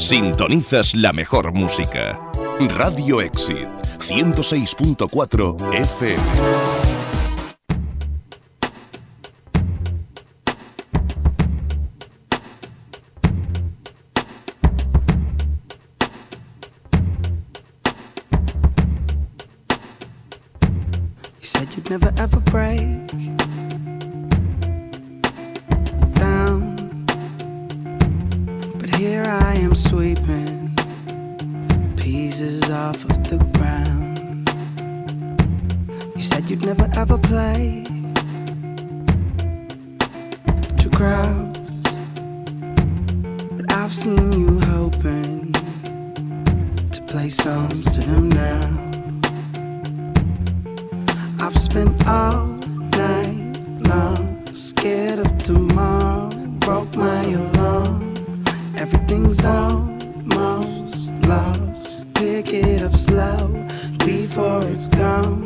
Sintonizas la mejor música. Radio Exit 106.4 FM. You'd never ever break down, but here I am sweeping pieces off of the ground. You said you'd never ever play to crowds, but I've seen you hoping to play songs to them now. I've spent all night long scared of tomorrow, broke my alarm. Everything's almost lost. Pick it up slow before it's gone.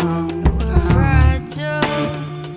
Fragile.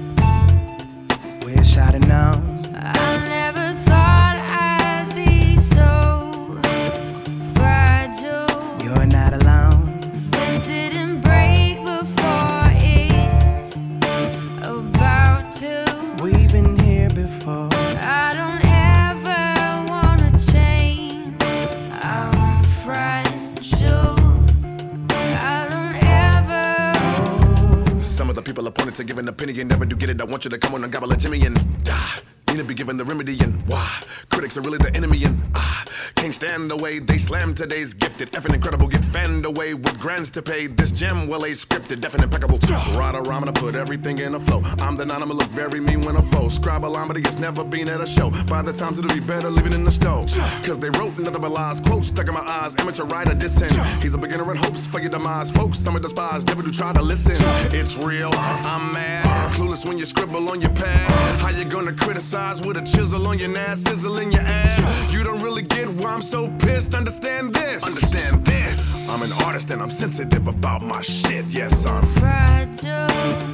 Wish I'd have known. I never thought I'd be so fragile. You're not alone. It didn't break before it's about to. We've been here before. I don't ever wanna change. I'm fragile. I don't ever. Some of the people appointed to give an opinion never do get it. I want you to come on and gobble a Jimmy and die. Need to be given the remedy and why critics are really the enemy and can't stand the way they slam today's gifted. Effing incredible, get fanned away with grants to pay. This gem well a scripted, deaf and impeccable. Ride a rhyme and I put everything in a flow. I'm the nine, I'ma look very mean when I foe. Scribe a line, but he has never been at a show. By the time it'll be better living in the stove. Cause they wrote nothing but lies, quotes stuck in my eyes. Amateur writer dissing. He's a beginner and hopes for your demise. Folks, some of despise, never do try to listen. It's real, I'm mad. Clueless when you scribble on your pad. How you gonna criticize with a chisel on your ass, sizzle in your ass? You don't really get why I'm so pissed. Understand this. Understand this. I'm an artist and I'm sensitive about my shit. Yes, I'm Fragile.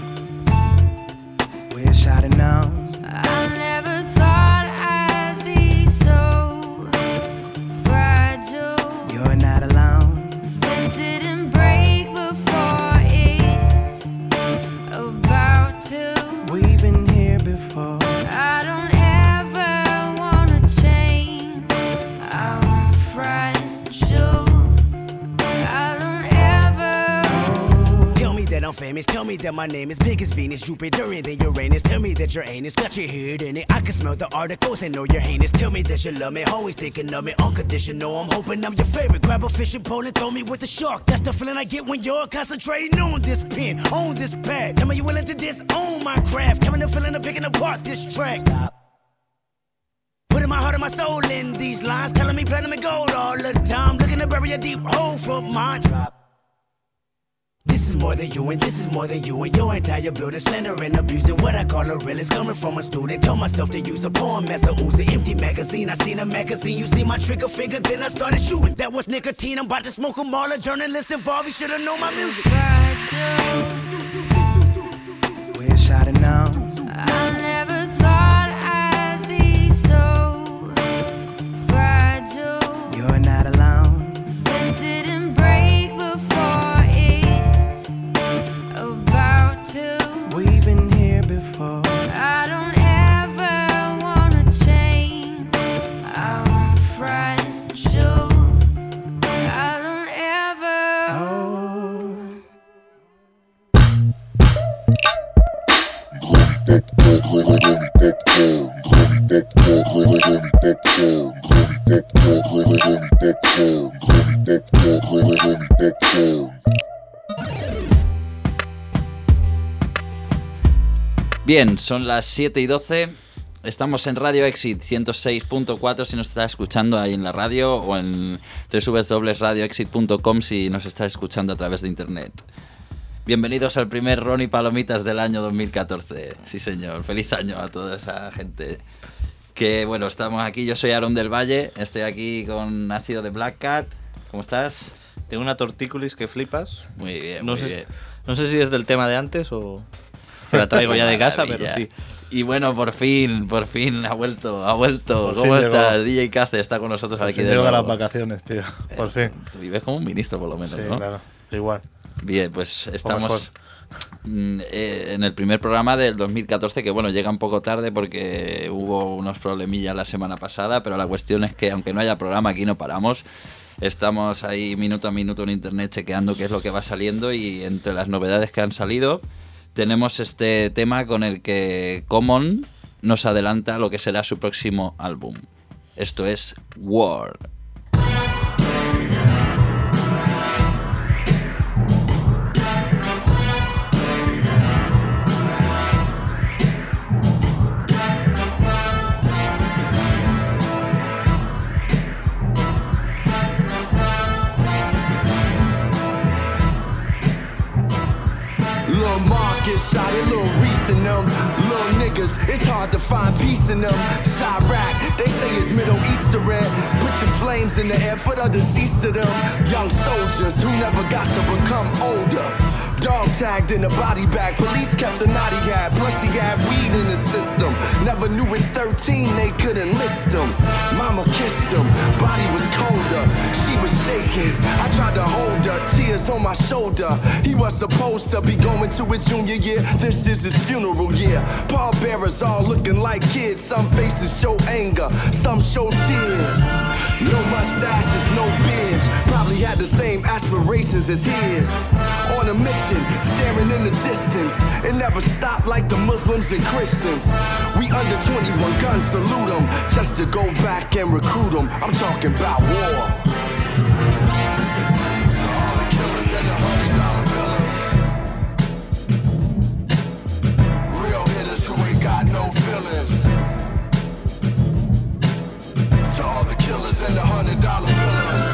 Wish I'd have known. I never thought I'd be so fragile. You're not alone. It didn't break before it's about to. We've been here before. I don't ever wanna change. I'm fragile. I don't ever. Tell me that I'm famous, tell me that my name is big as Venus, Jupiter, and then Uranus. Tell me that your anus got your head in it. I can smell the articles and know you're heinous. Tell me that you love me, always thinking of me, unconditional. I'm hoping I'm your favorite. Grab a fishing pole and throw me with a shark. That's the feeling I get when you're concentrating on this pen, on this pad. Tell me you willing to disown my craft. Tell me the feeling of picking apart this track. Stop. Putting my heart and my soul in these lines, telling me platinum and gold all the time. Looking to bury a deep hole for mine. Drop. This is more than you and this is more than you and your entire building. Slender and abusing what I call a realist. Coming from a student, told myself to use a poem as a Uzi. Empty magazine, I seen a magazine. You see my trigger finger, then I started shooting. That was nicotine, I'm about to smoke them all. A journalist involved, he should've known my music. Fragile. Wish I'd have known. I never thought I'd be so fragile. You're not alone. It didn't break before it's about to. We've been here before. I don't ever wanna change. I'm fragile. I don't ever. Oh. Bien, son las 7:12. Estamos en Radio Exit 106.4 si nos está escuchando ahí en la radio, o en www.radioexit.com si nos está escuchando a través de internet. Bienvenidos al primer Ronnie Palomitas del año 2014. Sí, señor. Feliz año a toda esa gente. Que bueno, estamos aquí. Yo soy Aaron del Valle. Estoy aquí con Ácido de Black Cat. ¿Cómo estás? Tengo una tortícolis que flipas. Muy bien, No muy sé, bien. no sé si es del tema de antes o... que la traigo ya de casa, Maravilla. pero sí. Y bueno, por fin, ha vuelto. Por ¿Cómo fin estás? llegó. DJ Cace está con nosotros aquí de Llego de nuevo. las vacaciones, tío. Por fin. Tú vives como un ministro, por lo menos, Sí, ¿no? claro. Igual. Bien, pues mejor. estamos en el primer programa del 2014, que bueno, llega un poco tarde porque hubo unos problemillas la semana pasada, pero la cuestión es que aunque no haya programa, aquí no paramos. Estamos ahí minuto a minuto en internet chequeando qué es lo que va saliendo, y entre las novedades que han salido tenemos este tema con el que Common nos adelanta lo que será su próximo álbum. Esto es War. Lil' Marcus shot it, Lil' Reese in them. Lil' niggas, it's hard to find peace in them. Chirac, they say it's Middle Eastern. Put your flames in the air for the deceased of them. Young soldiers who never got to become older. Dog tagged in a body bag, police kept the knot he had. Plus he had weed in the system. Never knew at 13 they could enlist him. Mama kissed him, body was colder. She was shaking, I tried to hold her, tears on my shoulder. He was supposed to be going to his junior year, this is his funeral year. Pallbearers all looking like kids, some faces show anger, some show tears. No mustaches, no beards, probably had the same aspirations as his. On a mission, staring in the distance, it never stopped like the Muslims and Christians. We under 21 guns, salute them, just to go back and recruit them. I'm talking about war. To all the killers and the $100 billers, real hitters who ain't got no feelings. To all the killers and the $100 billers,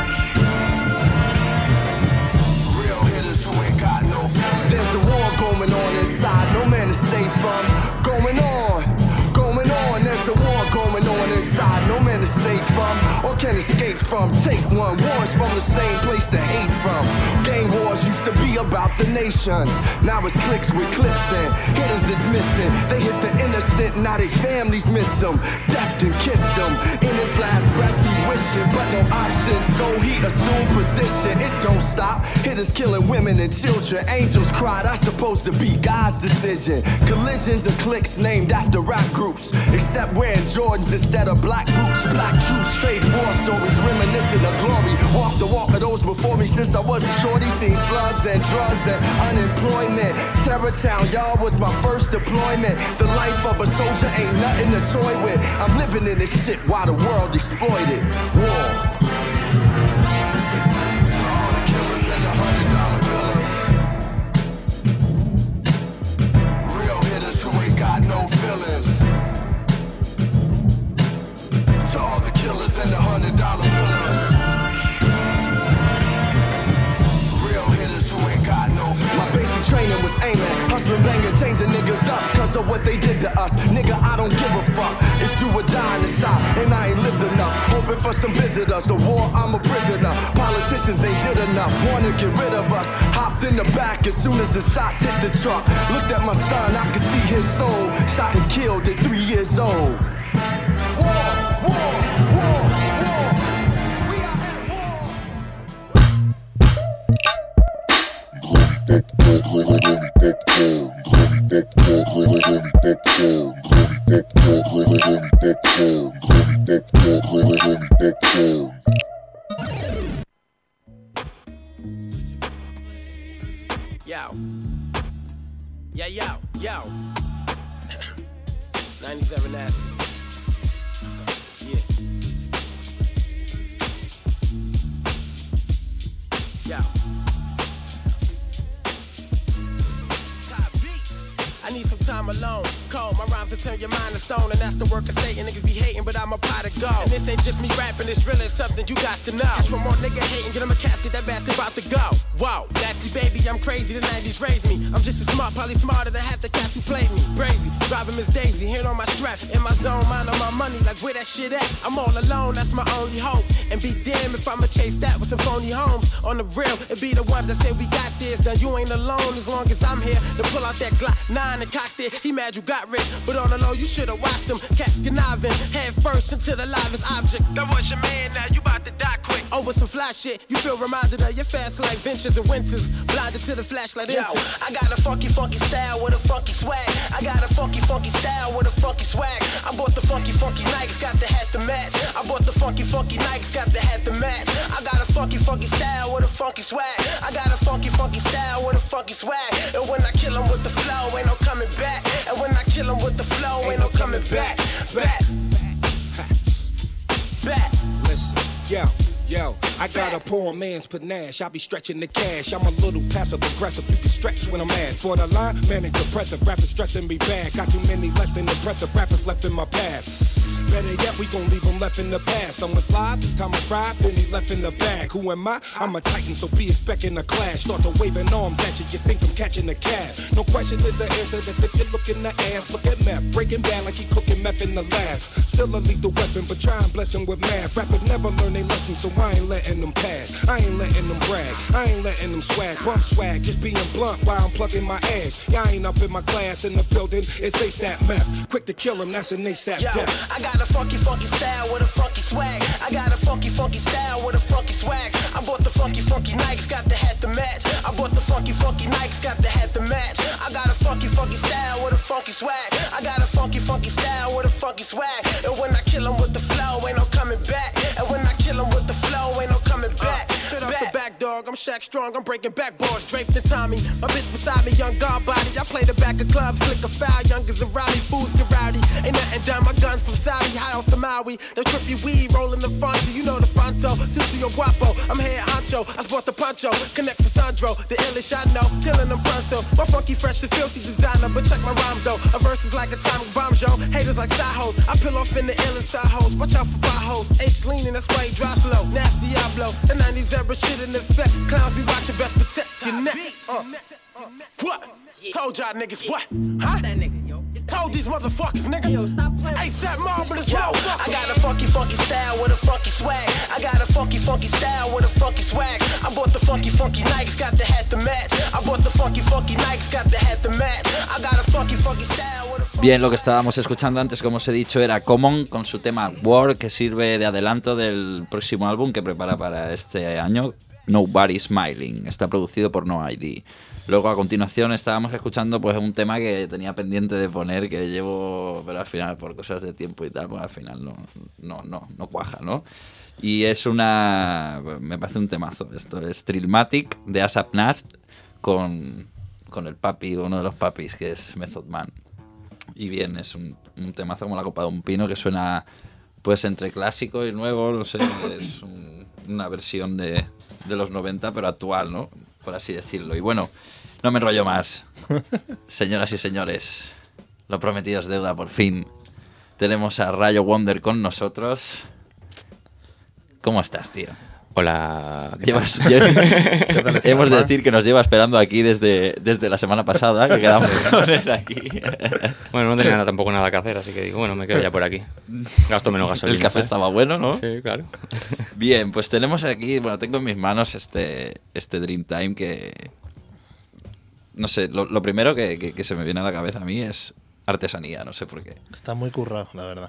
real hitters who ain't got no feelings. There's a war going on inside, no man is safe from. Going on. There's a war going on inside, no man is safe from or can escape from. Take one, wars from the same place to hate from. Gang wars used to be about the nations, now it's cliques with clips and hitters is missing. They hit the innocent, now they families miss them. Death and kissed them, in his last breath he wishing, but no option, so he assumed position. It don't stop, hitters killing women and children. Angels cry, that's supposed to be God's decision. Collisions of cliques named after rap groups, except wearing Jordans instead of black boots. Black truths, trade war stories, reminiscent of glory. Walked the walk of those before me since I was a shorty. Seen slugs and drugs and unemployment. Terrortown, y'all, was my first deployment. The life of a soldier ain't nothing to toy with. I'm living in this shit while the world exploited. War. To all the killers and the $100 billers, real hitters who ain't got no feelings. To all the killers and the $100 billers, real hitters who ain't got no feelings. My basic training was aiming, hustling, banging, changing niggas up cause of what they did to us. Nigga, I don't give a fuck, it's do or die in the shop, and I ain't lived enough. Hoping for some visitors, a war, I'm a prisoner. Politicians, they did enough, wanna get rid of us. Hopped in the back as soon as the shots hit the truck. Looked at my son, I could see his soul. Shot and killed at 3 years old. War, war, war, war. We are at war. Yo. Yeah, yo, yo. 97 Avenue. Yeah. Yo. I need some time alone. Cold, my rhymes will turn your mind to stone, and that's the work of Satan. Niggas be hating, but I'm a pot of gold. And this ain't just me rapping, it's really something you got to know. Catch one more nigga hating, get him a casket, that bastard about to go. Whoa, nasty baby, I'm crazy, the 90s raised me. I'm just as smart, probably smarter than half the cats who played me. Crazy, driving Miss Daisy, hand on my strap, in my zone, mind on my money, like where that shit at? I'm all alone, that's my only hope. And be damned if I'ma chase that with some phony homes. On the real, it be the ones that say we got this. Now you ain't alone as long as I'm here. To pull out that Glock 9 and cock it. He mad you got rich, but on the low you should've watched him. Cats conniving, head first into the livest object. That was your man, now you about to die quick. Over some fly shit, you feel reminded of your fast like ventures and winters. Blinded to the flashlight. Yo, I got a funky style with a funky swag. I got a funky style with a funky swag. I bought the funky Nikes, got the hat to match. I bought the funky Nikes, got the hat to match. I got a funky style with a funky swag. I got a funky style with a funky swag. And when I kill 'em with the flow, ain't no coming back. And when I kill 'em with the flow, ain't no coming back. Back. Listen, yo, I got a poor man's panache. I be stretching the cash. I'm a little passive aggressive. You can stretch when I'm mad. For the line, man, it's depressive. Rappers stressing me bad. Got too many less than impressive rappers left in my path. Better yet, we gon' leave him left in the past. Someone's live, this time I ride, then he left in the bag. Who am I? I'm a titan, so be expecting a clash. Start to waving arms at you, you think I'm catching a cab. No question is the answer, that's if you look in the ass. Look at meth, breaking bad like he cooking meth in the lab. Still a lethal weapon, but try and bless him with math. Rappers never learn their lessons, so I ain't letting them pass. I ain't letting them brag, I ain't letting them swag. Bump swag, just being blunt while I'm plugging my ass. Y'all ain't up in my class in the building, it's ASAP meth. Quick to kill him, that's an ASAP death. I got a funky style with a funky swag. I got a funky style with a funky swag. I bought the funky Nikes, got the hat to match. I bought the funky Nikes, got the hat to match. I got a funky style with a funky swag. I got a funky style with a funky swag. And when I kill 'em with the flow, ain't no coming back. And when I kill 'em with the flow, ain't no coming back. Straight off the back, dog, I'm Shaq Strong, I'm breaking backboards, draped in Tommy. My bitch beside me, young guard body. I play the back of clubs, click a foul, youngers around me, fools get rowdy. Ain't nothing done, my gun from Saudi, high off the Maui. The trippy weed, rolling the Fonto, you know the Fonto. Sissy Guapo, I'm head honcho, I sport the poncho. Connect for Sandro, the illish I know, killing them pronto. My funky, fresh and filthy designer, but check my rhymes though. A verse is like atomic bombs, yo. Haters like side-hoes, I peel off in the illest side-hoes. Watch out for potholes, H leaning, that's why he dry slow. Nasty Diablo, the 90s era shit in effect. Clowns be watching, best protect your neck. What? Told y'all niggas what? Huh? That nigga, yo. Told these motherfuckers, nigga. Yo, stop playing. ASAP Marvelous. Yo, I got a funky style with a funky swag. I got a funky style with a funky swag. I bought the funky Nikes, got the hat to match. I bought the funky Nikes, got the hat to match. I got a funky style with a funky. Bien, lo que estábamos escuchando antes, como os he dicho, era Common con su tema War, que sirve de adelanto del próximo álbum que prepara para este año, Nobody Smiling. Está producido por No ID. Luego a continuación estábamos escuchando pues un tema que tenía pendiente de poner, que llevo, pero al final por cosas de tiempo y tal, pues al final no cuaja, ¿no? Y es me parece un temazo. Esto es Trillmatic de ASAP Nast con el papi, uno de los papis, que es Method Man. Y bien, es un temazo como la copa de un pino, que suena pues entre clásico y nuevo, no sé, es una versión de los 90, pero actual, ¿no? Por así decirlo. Y bueno, no me enrollo más. Señoras y señores, lo prometido es deuda, por fin. Tenemos a Rayo Wonder con nosotros. ¿Cómo estás, tío? Hola, ¿qué Llevas, tal? hemos de decir que nos lleva esperando aquí desde la semana pasada, que quedamos con él aquí. Bueno, no tenía tampoco nada que hacer, así que digo, bueno, me quedo ya por aquí. Gasto menos gasolina. El café estaba bueno, ¿no? Sí, claro. Bien, pues tenemos aquí, bueno, tengo en mis manos este Dreamtime que... No sé, lo primero que se me viene a la cabeza a mí es artesanía, no sé por qué. Está muy currado, la verdad.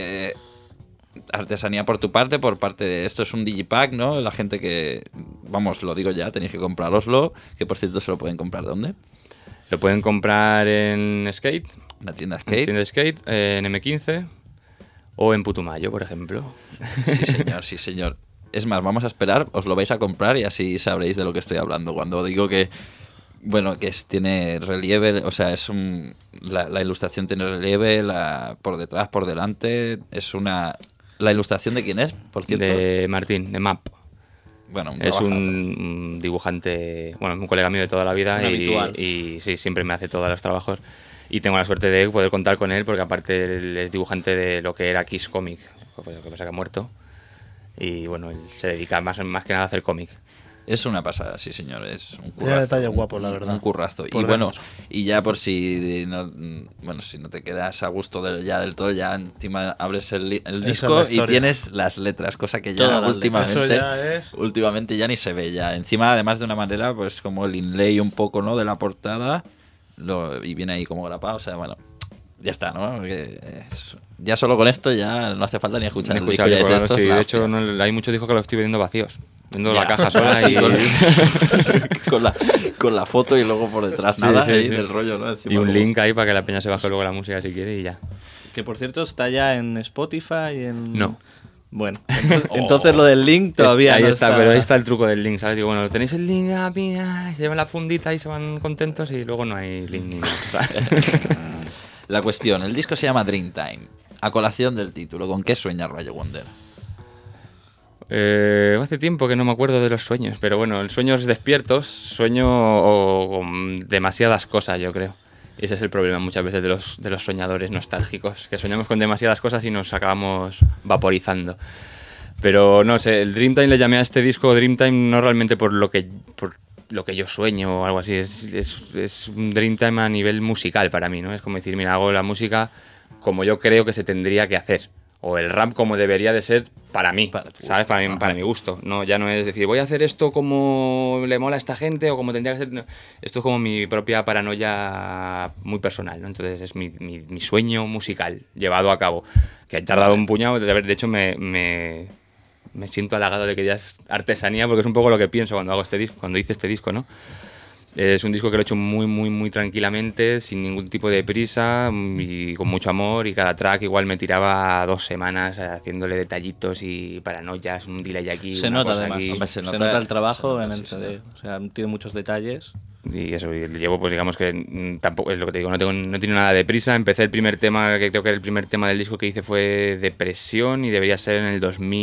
Artesanía por tu parte, por parte de... Esto es un digipack, ¿no? La gente que... Vamos, lo digo ya, tenéis que comprároslo. Que por cierto, ¿se lo pueden comprar dónde? Lo pueden comprar en Skate. La tienda Skate. En tienda Skate, en M15 o en Putumayo, por ejemplo. Sí, señor, sí, señor. Es más, vamos a esperar, os lo vais a comprar y así sabréis de lo que estoy hablando. Cuando digo que... Bueno, que tiene relieve, o sea, es la ilustración tiene relieve, por detrás, por delante, es ¿La ilustración de quién es, por cierto? De Martín, de MAP. Bueno, es un dibujante, bueno, un colega mío de toda la vida y sí, siempre me hace todos los trabajos. Y tengo la suerte de poder contar con él porque aparte él es dibujante de lo que era Kiss Comic, lo que pasa que ha muerto. Y bueno, él se dedica más que nada a hacer cómic. Es una pasada, sí señor, es un currazo. Tiene detalles guapos, la verdad. Un currazo. Por Y bueno, dentro. y ya por si no, si no te quedas a gusto ya del todo, ya encima abres el Esa es disco la y historia. tienes las letras, cosa que ya Todas las últimamente, letras. Eso ya es- últimamente ya ni se ve ya. Encima, además de una manera, pues como el inlay un poco, ¿no? De la portada, y viene ahí como grapado, o sea, bueno, ya está, ¿no? Ya solo con esto ya no hace falta ni escuchar el disco. Ya Claro, dices, esto es sí, la de hostia. hecho, hay muchos discos que los estoy vendiendo vacíos. Vendo Ya. la caja sola Sí, y... con la foto y luego por detrás Sí, nada sí, ahí sí. del rollo, ¿no? Encima Y un como- link ahí para que la peña se baje luego la música si quiere y ya. Que por cierto está ya en Spotify. No. Bueno, entonces lo del link todavía ahí no está, pero ahí está el truco del link, ¿sabes? Digo, bueno, tenéis el link, se llevan la fundita y se van contentos y luego no hay link ni nada. La cuestión, el disco se llama Dreamtime. A colación del título, ¿con qué sueña Rayo Wonder? Hace tiempo que no me acuerdo de los sueños, pero bueno, sueños despiertos, sueño con demasiadas cosas, yo creo. Y ese es el problema muchas veces de los soñadores nostálgicos, que soñamos con demasiadas cosas y nos acabamos vaporizando. Pero no sé, el Dreamtime le llamé a este disco Dreamtime no realmente por lo que yo sueño o algo así, es un Dreamtime a nivel musical para mí, ¿no? Es como decir, mira, hago la música como yo creo que se tendría que hacer. O el rap como debería de ser para mí, ¿sabes? Para mi gusto. No, ya no es decir, voy a hacer esto como le mola a esta gente o como tendría que ser. No. Esto es como mi propia paranoia muy personal, ¿no? Entonces es mi sueño musical llevado a cabo. Que ha tardado un puñado. De hecho, me siento halagado de que ya es artesanía porque es un poco lo que pienso cuando hago este disco, cuando hice este disco, ¿no? Es un disco que lo he hecho muy, muy, muy tranquilamente, sin ningún tipo de prisa y con mucho amor. Y cada track igual me tiraba 2 semanas haciéndole detallitos y paranoias, un delay aquí, Se una nota cosa además. aquí. Hombre, se nota el trabajo en el sí, CD. O sea, tiene muchos detalles. Y eso, y llevo, pues digamos que tampoco, es lo que te digo, no tiene nada de prisa. Empecé el primer tema, que creo que era el primer tema del disco que hice fue Depresión y debería ser en el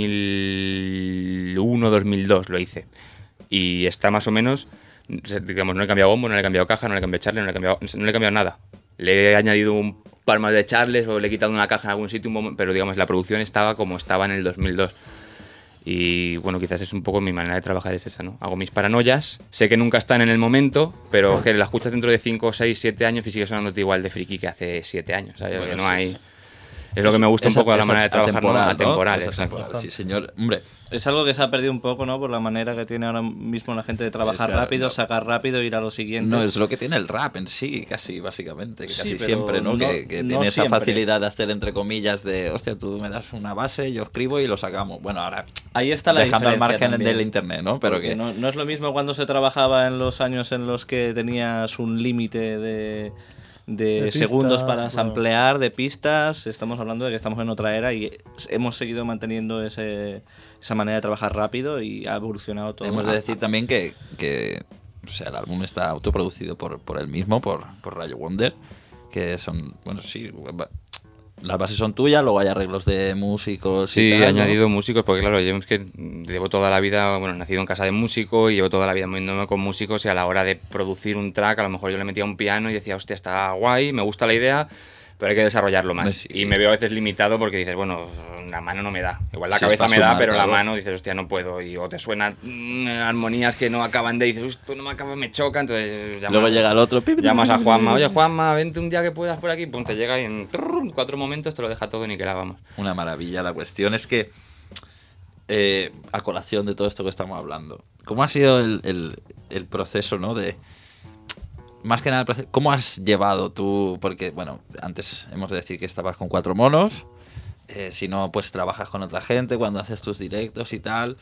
2001-2002 lo hice. Y está más o menos, digamos, no le he cambiado bombo, no le he cambiado caja, no le he cambiado charles, no le he cambiado nada. Le he añadido un par más de charles o le he quitado una caja en algún sitio, pero digamos, la producción estaba como estaba en el 2002. Y bueno, quizás es un poco mi manera de trabajar es esa, ¿no? Hago mis paranoias, sé que nunca están en el momento, pero que la escuchas dentro de 5, 6, 7 años y sigue sonándote igual de friki que hace 7 años, ¿sabes? Bueno, Que no sí, hay... sí. Es lo que me gusta un poco de la manera de trabajar, ¿no? atemporal, Atemporal, ¿no? exacto. Atemporal, sí, señor. Hombre, Es algo que se ha perdido un poco, ¿no? Por la manera que tiene ahora mismo la gente de trabajar claro, rápido, no. sacar rápido, ir a lo siguiente. no es lo que tiene el rap en sí, casi, básicamente. Que Sí, casi pero siempre, ¿no? no- Que no tiene esa siempre. facilidad de hacer, entre comillas, de, hostia, tú me das una base, yo escribo y lo sacamos. Bueno, ahora, Ahí está la dejando al diferencia margen también. del internet, ¿no? Pero Porque que... no es lo mismo cuando se trabajaba en los años en los que tenías un límite de pistas, segundos para claro. samplear, de pistas. Estamos hablando de que estamos en otra era y hemos seguido manteniendo esa manera de trabajar rápido y ha evolucionado todo. Hemos de decir también que o sea, el álbum está autoproducido por él mismo, por Rayo Wonder, que son, bueno, sí, las bases son tuyas, luego hay arreglos de músicos Sí, y tal, he ¿no? añadido músicos, porque claro, yo es que llevo toda la vida, bueno, nacido en casa de músico y llevo toda la vida moviéndome con músicos y a la hora de producir un track, a lo mejor yo le metía un piano y decía, hostia, está guay, me gusta la idea, pero hay que desarrollarlo más. Sí. Y me veo a veces limitado porque dices, bueno, la mano no me da. Igual la Sí, cabeza es me para da, sumar, pero claro. la mano dices, hostia, no puedo. Y o te suenan armonías que no acaban de, y dices, esto no me acaba, me choca, entonces Luego llega el otro. llamas a Juanma, oye Juanma, vente un día que puedas por aquí, pum, te llega y en 4 momentos te lo deja todo niquelado, vamos. Una maravilla. La cuestión es que, a colación de todo esto que estamos hablando, ¿cómo ha sido el proceso, ¿no? De, más que nada, el proceso, ¿cómo has llevado tú? Porque, bueno, antes hemos de decir que estabas con 4 monos, si no, pues trabajas con otra gente cuando haces tus directos y tal.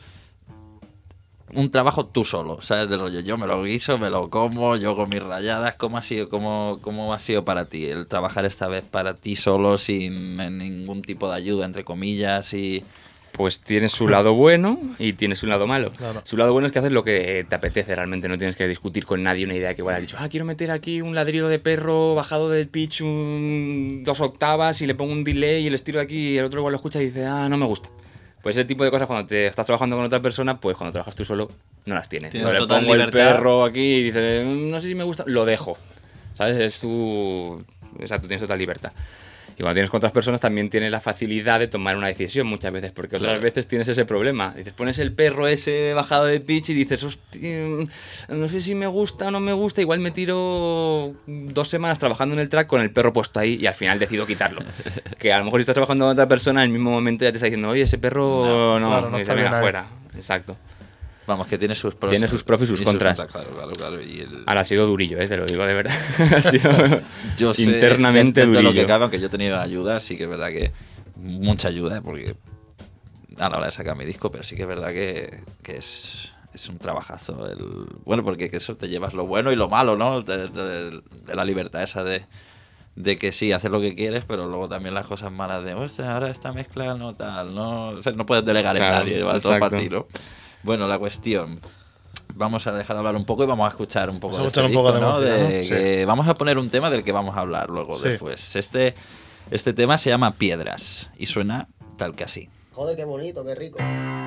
Un trabajo tú solo, ¿sabes? Del rollo, yo me lo guiso, me lo como, yo con mis rayadas. ¿Cómo ha sido para ti el trabajar esta vez para ti solo, sin ningún tipo de ayuda, entre comillas? Y Pues tienes su lado bueno y tienes su lado malo. Claro. Su lado bueno es que haces lo que te apetece realmente, no tienes que discutir con nadie una idea que igual has dicho, quiero meter aquí un ladrido de perro bajado del pitch 2 octavas y le pongo un delay y el estilo aquí y el otro igual lo escucha y dice, no me gusta. Pues ese tipo de cosas cuando te estás trabajando con otra persona, pues cuando trabajas tú solo no las tienes. Tienes Le total pongo el libertad. perro aquí y dices, no sé si me gusta, lo dejo. ¿Sabes? Es tu... Exacto, tienes total libertad. Y cuando tienes con otras personas también tienes la facilidad de tomar una decisión muchas veces, porque otras veces tienes ese problema. Dices, pones el perro ese bajado de pitch y dices, hostia, no sé si me gusta o no me gusta, igual me tiro 2 semanas trabajando en el track con el perro puesto ahí y al final decido quitarlo. Que a lo mejor si estás trabajando con otra persona, en el mismo momento ya te está diciendo, oye, ese perro no claro, dice, venga, fuera. Exacto. Vamos, que tiene sus pros. Tiene sus pros y sus contras. Claro. Y ahora ha sido durillo, te lo digo de verdad. Ha sido yo sé, internamente dentro durillo. de lo que cabe, aunque yo he tenido ayuda, sí que es verdad que mucha ayuda, porque a la hora de sacar mi disco, pero sí que es verdad que es un trabajazo. Bueno, porque que eso te llevas lo bueno y lo malo, ¿no? De la libertad esa de que sí, haces lo que quieres, pero luego también las cosas malas de, hostia, ahora esta mezcla no tal, no, o sea, no puedes delegar en nadie, llevar todo para ti, ¿no? Bueno, la cuestión, vamos a dejar de hablar un poco y vamos a escuchar un poco de este disco, ¿no? Que vamos a poner un tema del que vamos a hablar luego después. Este tema se llama Piedras y suena tal que así. Joder, qué bonito, qué rico.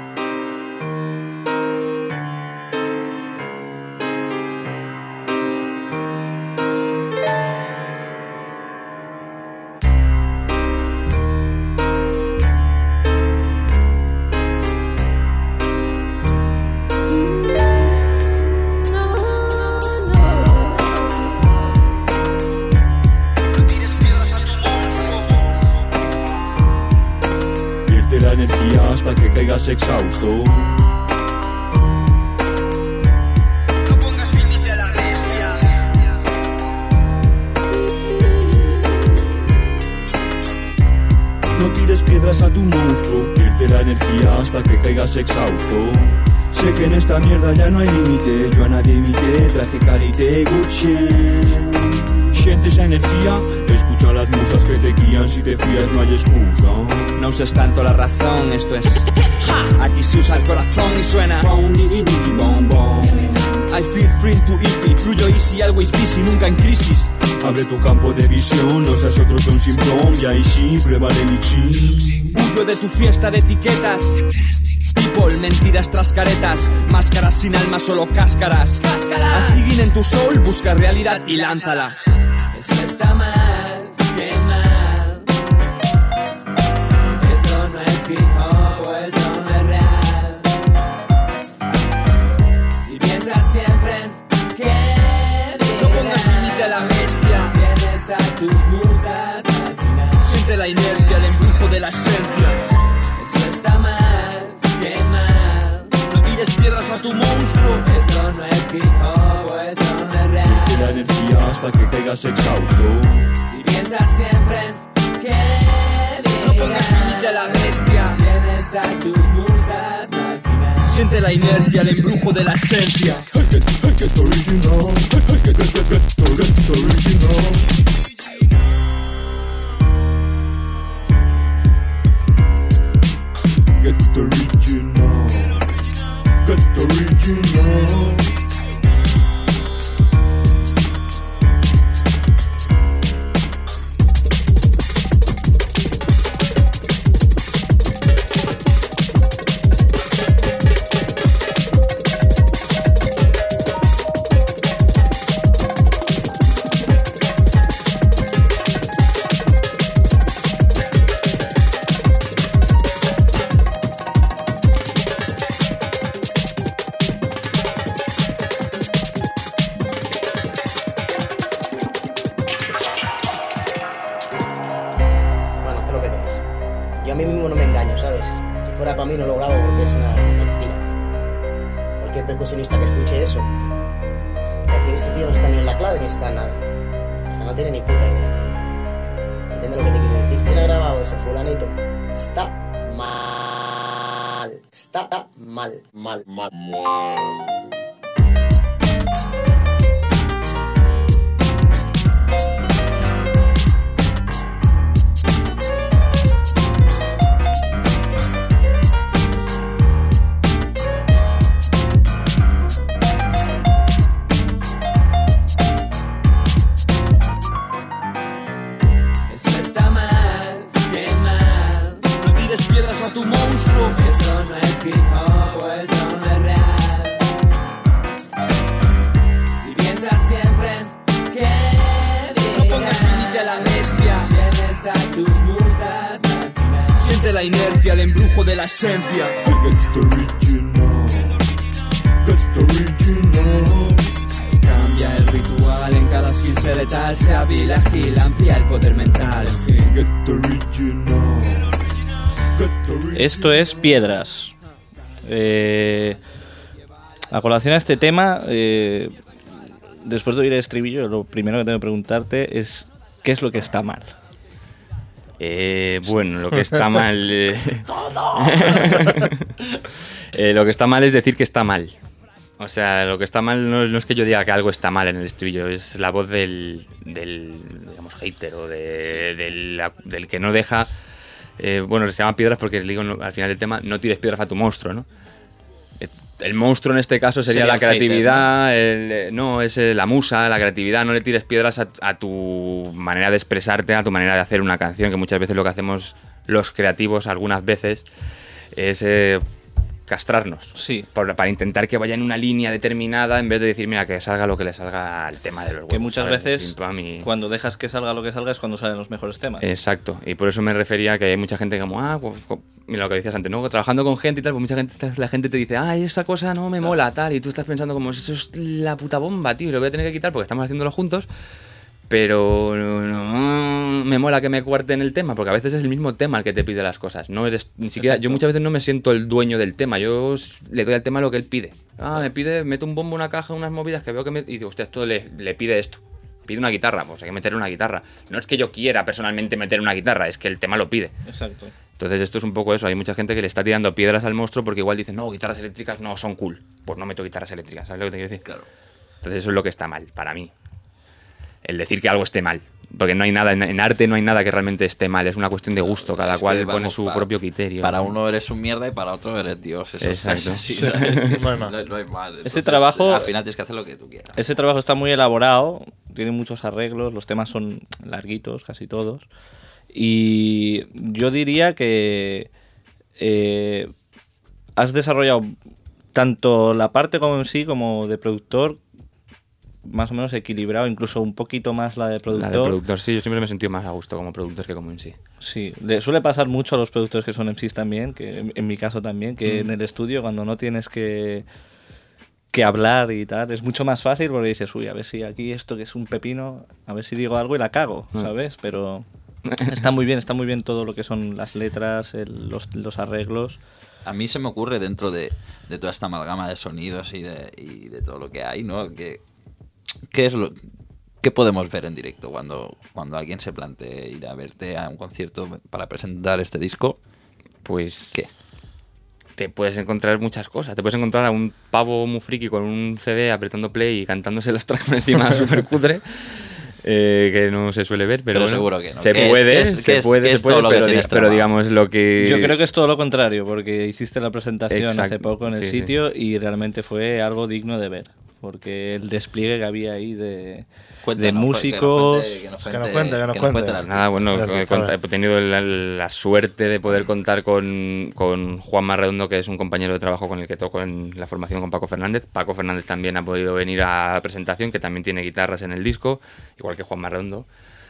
Hasta que caigas exhausto. No pongas límite a la bestia. No tires piedras a tu monstruo. Pierde la energía hasta que caigas exhausto. Sé que en esta mierda ya no hay límite. Yo a nadie imité, traje carité Gucci. Siente esa energía, escucha las musas que te guían. Si te fías no hay excusa. No uses tanto la razón, esto es aquí se usa el corazón y suena I feel free to easy, fluyo easy, always busy, nunca en crisis. Abre tu campo de visión, no seas otro que un simplón. Y ahí sí, prueba el elixir. Huyo de tu fiesta de etiquetas. People, mentiras tras caretas. Máscaras sin alma, solo cáscaras. Aquí en tu soul, busca realidad y lánzala. Eso está mal, qué mal. Eso no es hip hop, eso no es real. Si piensas siempre en qué dirán, no pongas límite a la bestia. Tienes a tus musas al final. Siente la inercia, el embrujo de la esencia. Eso está mal, qué mal. No tires piedras a tu monstruo. Eso no es hip hop, eso no es real. Pierde la energía hasta que caigas exhausto. Si piensas siempre en qué dirán, no pongas límite a la bestia. Tienes a tus musas al final. Siente la inercia, el embrujo de la esencia. Get original. Get original. Get original. Get original. Percusionista que escuche eso va a decir, este tío no está ni en la clave ni está en nada, o sea, no tiene ni puta idea. ¿Entiendes lo que te quiero decir? ¿Quién ha grabado eso? Fulanito. Está mal, está mal. Tu monstruo. Eso no es hip hop, eso no es real. de la esencia. Get the original, get the original. Cambia el ritual, en cada skill se letal, se hábil, ágil, amplía el poder mental, en fin. Get the original, get the original. Esto es Piedras. A colación a este tema, después de oír el estribillo, lo primero que tengo que preguntarte es ¿qué es lo que está mal? Bueno, lo que está mal... lo que está mal es decir que está mal. O sea, lo que está mal no es que yo diga que algo está mal en el estribillo, es la voz del digamos, hater o del que no deja... bueno, se llama Piedras porque digo al final del tema, no tires piedras a tu monstruo, ¿no? El monstruo en este caso sería la creatividad, hater, ¿no? Es la musa, la creatividad. No le tires piedras a tu manera de expresarte, a tu manera de hacer una canción, que muchas veces lo que hacemos los creativos algunas veces es castrarnos. Sí. Para intentar que vaya en una línea determinada en vez de decir, mira, que salga lo que le salga al tema de los huevos. Que muchas ¿sabes? veces cuando dejas que salga lo que salga es cuando salen los mejores temas. Exacto, y por eso me refería a que hay mucha gente como, mira lo que decías antes, ¿no? Trabajando con gente y tal, pues mucha gente, la gente te dice, esa cosa no me mola, tal, y tú estás pensando como, eso es la puta bomba, tío, lo voy a tener que quitar porque estamos haciéndolo juntos, pero no me mola que me cuarten el tema, porque a veces es el mismo tema el que te pide las cosas, no eres ni siquiera. Exacto. Yo muchas veces no me siento el dueño del tema, yo le doy al tema lo que él pide. Me pide, meto un bombo, una caja, unas movidas que veo que y digo, hostia, esto le pide esto. Pide una guitarra, pues hay que meterle una guitarra. No es que yo quiera personalmente meter una guitarra, es que el tema lo pide. Exacto. Entonces esto es un poco eso, hay mucha gente que le está tirando piedras al monstruo porque igual dicen, no, guitarras eléctricas no son cool. Pues no meto guitarras eléctricas, ¿sabes lo que te quiero decir? Claro. Entonces eso es lo que está mal, para mí. El decir que algo esté mal. Porque no hay nada, en arte no hay nada que realmente esté mal, es una cuestión de gusto, cada cual pone su propio criterio. Para uno eres un mierda y para otro eres Dios. Eso exacto. Es así, ¿sabes? No hay más. No hay más. Entonces, ese trabajo, al final tienes que hacer lo que tú quieras. Ese trabajo está muy elaborado, tiene muchos arreglos, los temas son larguitos, casi todos. Y yo diría que has desarrollado tanto la parte como en sí, como de productor, más o menos equilibrado, incluso un poquito más la de productor. La de productor, sí, yo siempre me he sentido más a gusto como productor que como en sí. Sí, le suele pasar mucho a los productores que son MCs también, que en mi caso también, que en el estudio cuando no tienes que hablar y tal, es mucho más fácil porque dices, uy, a ver si aquí esto que es un pepino, a ver si digo algo y la cago, ¿sabes? Pero está muy bien todo lo que son las letras, los arreglos. A mí se me ocurre dentro de toda esta amalgama de sonidos y de todo lo que hay, ¿no? ¿Qué podemos ver en directo cuando alguien se plantee ir a verte a un concierto para presentar este disco? Pues ¿qué? Te puedes encontrar muchas cosas. Te puedes encontrar a un pavo muy friki con un CD apretando play y cantándose los tracks por encima súper cutre. Que no se suele ver, pero bueno, seguro que no. Se puede, pero digamos lo que... Yo creo que es todo lo contrario, porque hiciste la presentación hace poco en el sitio y realmente fue algo digno de ver, porque el despliegue que había ahí de músicos... Que nos cuente. Nada, bueno, he tenido la suerte de poder contar con Juanma Redondo, que es un compañero de trabajo con el que toco en la formación con Paco Fernández. Paco Fernández también ha podido venir a la presentación, que también tiene guitarras en el disco, igual que Juanma Redondo.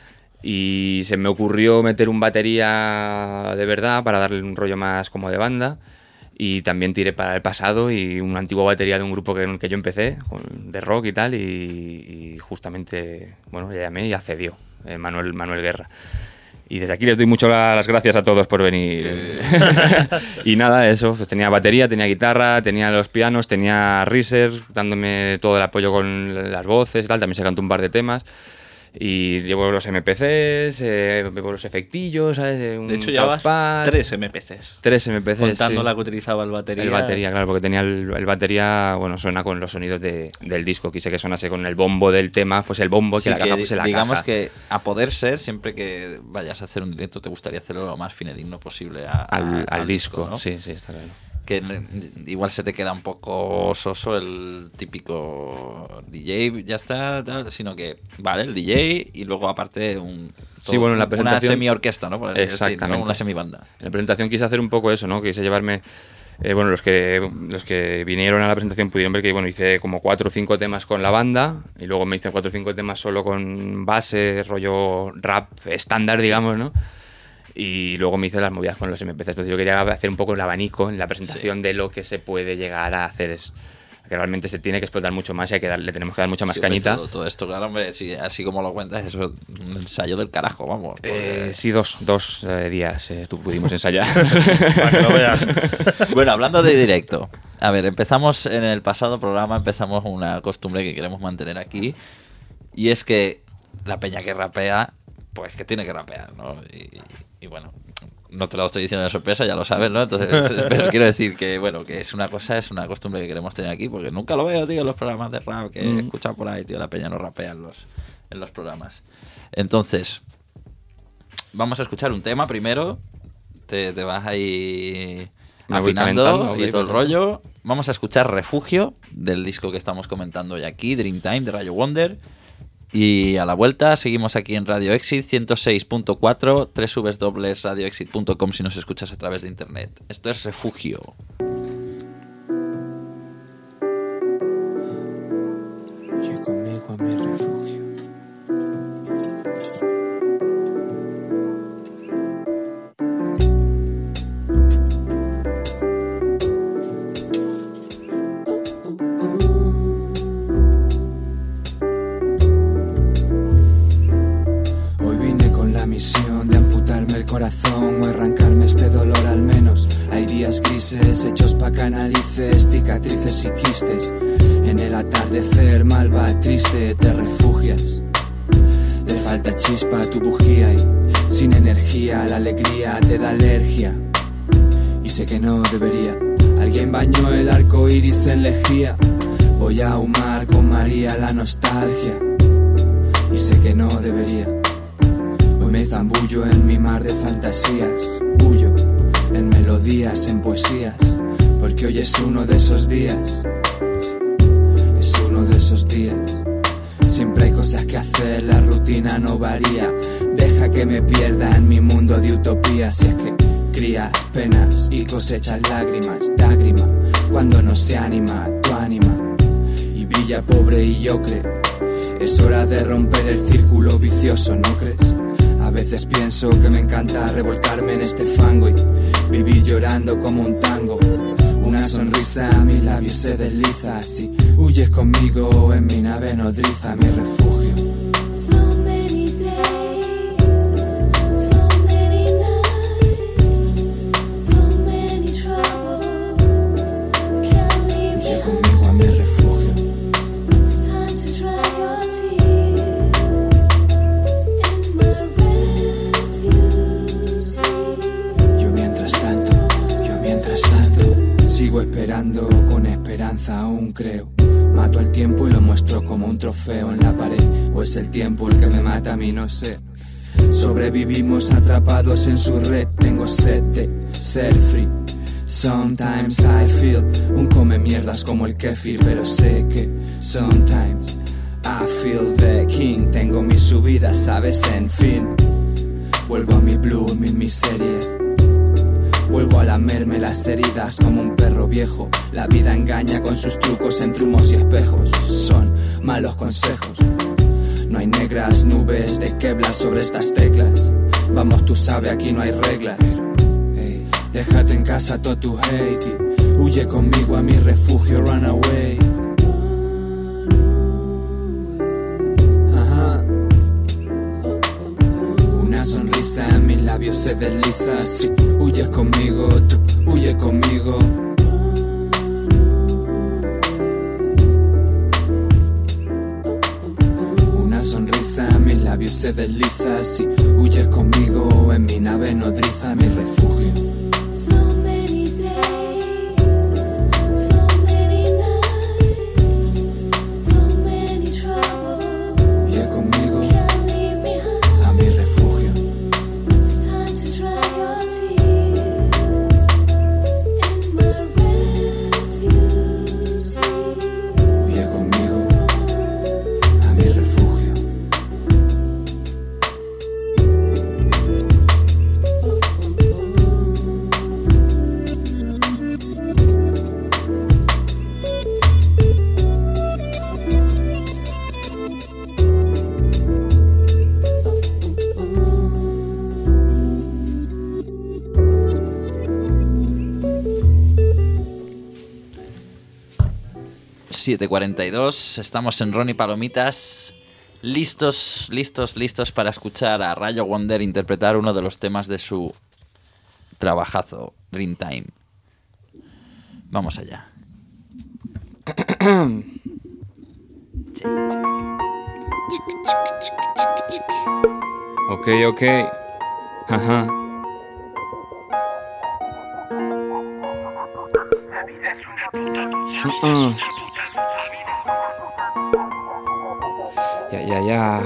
Y se me ocurrió meter un batería de verdad para darle un rollo más como de banda. Y también tiré para el pasado y una antigua batería de un grupo que yo empecé, de rock y tal, y justamente, bueno, le llamé y accedió, Manuel Guerra. Y desde aquí les doy mucho las gracias a todos por venir. Y nada, eso, pues tenía batería, tenía guitarra, tenía los pianos, tenía Reeser, dándome todo el apoyo con las voces y tal, también se cantó un par de temas. Y llevo los MPCs, llevo los efectillos, ¿sabes? De hecho, llevabas 3 MPCs. 3 MPCs, contando sí. la que utilizaba el batería. El batería, claro, porque tenía el batería, bueno, suena con los sonidos del disco. Quise que sonase con el bombo del tema, fuese el bombo, que la caja fuese la caja. Digamos que, a poder ser, siempre que vayas a hacer un directo, te gustaría hacerlo lo más fidedigno posible al disco, ¿no? Sí, está claro. Que igual se te queda un poco soso el típico DJ, ya está, tal, sino que, vale, el DJ y luego aparte la presentación, una semi-orquesta, ¿no? Por exactamente. Decir, ¿no? Una semibanda. En la presentación quise hacer un poco eso, ¿no? Quise llevarme... bueno, los que vinieron a la presentación pudieron ver que hice como 4 o 5 temas con la banda y luego me hice 4 o 5 temas solo con base, rollo rap estándar, digamos, ¿no? Y luego me hice las movidas con los MPCs. Entonces yo quería hacer un poco el abanico en la presentación de lo que se puede llegar a hacer. Es que realmente se tiene que explotar mucho más y le tenemos que dar mucha más cañita. Todo esto, claro, hombre, así como lo cuentas, eso es un ensayo del carajo, vamos. Sí, dos días pudimos ensayar. No veas. Bueno, hablando de directo, a ver, empezamos en el pasado programa, empezamos una costumbre que queremos mantener aquí, y es que la peña que rapea, pues que tiene que rapear, ¿no? Y bueno, no te lo estoy diciendo de sorpresa, ya lo sabes, ¿no? Entonces, pero quiero decir que, bueno, que es una costumbre que queremos tener aquí, porque nunca lo veo, tío, en los programas de rap que he escuchado por ahí, tío, la peña no rapea en los programas. Entonces, vamos a escuchar un tema primero, te vas ahí afinando y todo el rollo. Vamos a escuchar Refugio, del disco que estamos comentando hoy aquí, Dreamtime, de Rayo Wonder. Y a la vuelta seguimos aquí en Radio Exit 106.4, www.radioexit.com si nos escuchas a través de internet. Esto es Refugio. Oye conmigo a mi refugio. De amputarme el corazón o arrancarme este dolor al menos. Hay días grises hechos pa' canalices, cicatrices y quistes. En el atardecer malva, triste, te refugias. Le falta chispa a tu bujía y sin energía la alegría te da alergia. Y sé que no debería. Alguien bañó el arco iris en lejía. Voy a ahumar con María la nostalgia. Y sé que no debería. Me zambullo en mi mar de fantasías, huyo en melodías, en poesías, porque hoy es uno de esos días, es uno de esos días. Siempre hay cosas que hacer, la rutina no varía. Deja que me pierda en mi mundo de utopía. Si es que crías penas y cosechas lágrimas, lágrima cuando no se anima tu ánima. Y brilla pobre y ocre. Es hora de romper el círculo vicioso, ¿no crees? A veces pienso que me encanta revolcarme en este fango y vivir llorando como un tango. Una sonrisa a mis labios se desliza. Si huyes conmigo en mi nave nodriza, mi refugio. Sigo esperando con esperanza, aún creo. Mato al tiempo y lo muestro como un trofeo en la pared. O es el tiempo el que me mata a mí, no sé. Sobrevivimos atrapados en su red. Tengo sed de ser free. Sometimes I feel un come mierdas como el kefir, pero sé que sometimes I feel the king. Tengo mis subidas, sabes, en fin. Vuelvo a mi blue, mis miserias. Vuelvo a lamerme las heridas como un perro viejo. La vida engaña con sus trucos entre humos y espejos. Son malos consejos. No hay negras nubes de Kevlar sobre estas teclas. Vamos, tú sabes, aquí no hay reglas. Hey, déjate en casa todo tu hate y huye conmigo a mi refugio, run away. Sonrisa en mis labios se desliza. Si huyes conmigo, tú huye conmigo. Una sonrisa en mis labios se desliza. Si huyes conmigo en mi nave nodriza, mi refugio. 7:42. Estamos en Ron y Palomitas. Listos para escuchar a Rayo Wonder interpretar uno de los temas de su trabajazo, Dreamtime. Vamos allá. Ok. Ajá. Ya.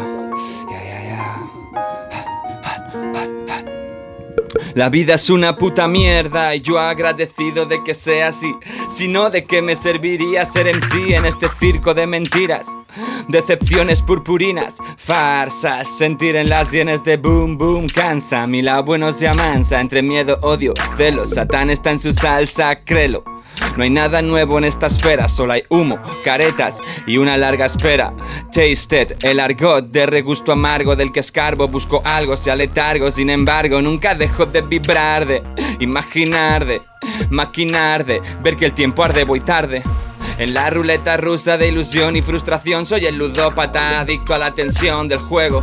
La vida es una puta mierda y yo agradecido de que sea así. Si no, ¿de qué me serviría ser MC en este circo de mentiras? Decepciones purpurinas, farsas, sentir en las sienes de boom boom cansa. Mi lado bueno se amansa, entre miedo, odio, celos. Satán está en su salsa, créelo. No hay nada nuevo en esta esfera, solo hay humo, caretas y una larga espera. Tasted, el argot de regusto amargo del que escarbo. Busco algo, sea letargo, sin embargo nunca dejo de vibrar, de imaginar, de maquinar, de ver que el tiempo arde, voy tarde. En la ruleta rusa de ilusión y frustración soy el ludópata, adicto a la tensión del juego.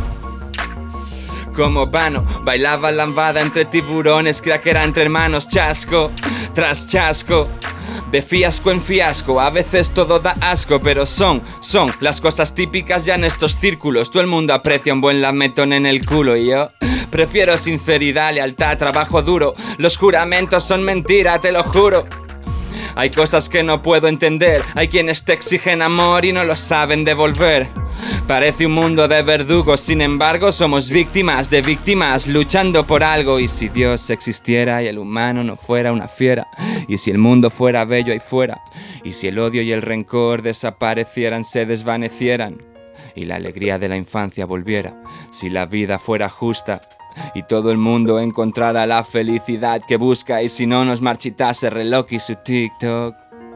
Como vano, bailaba lambada entre tiburones, crackera entre hermanos, chasco tras chasco. De fiasco en fiasco, a veces todo da asco, pero son las cosas típicas ya en estos círculos. Todo el mundo aprecia un buen lametón en el culo y yo prefiero sinceridad, lealtad, trabajo duro. Los juramentos son mentira, te lo juro. Hay cosas que no puedo entender, hay quienes te exigen amor y no lo saben devolver. Parece un mundo de verdugos, sin embargo somos víctimas de víctimas luchando por algo. Y si Dios existiera y el humano no fuera una fiera, y si el mundo fuera bello ahí fuera, y si el odio y el rencor desaparecieran, se desvanecieran, y la alegría de la infancia volviera, si la vida fuera justa y todo el mundo encontrara la felicidad que busca, y si no nos marchitase reloj y su TikTok,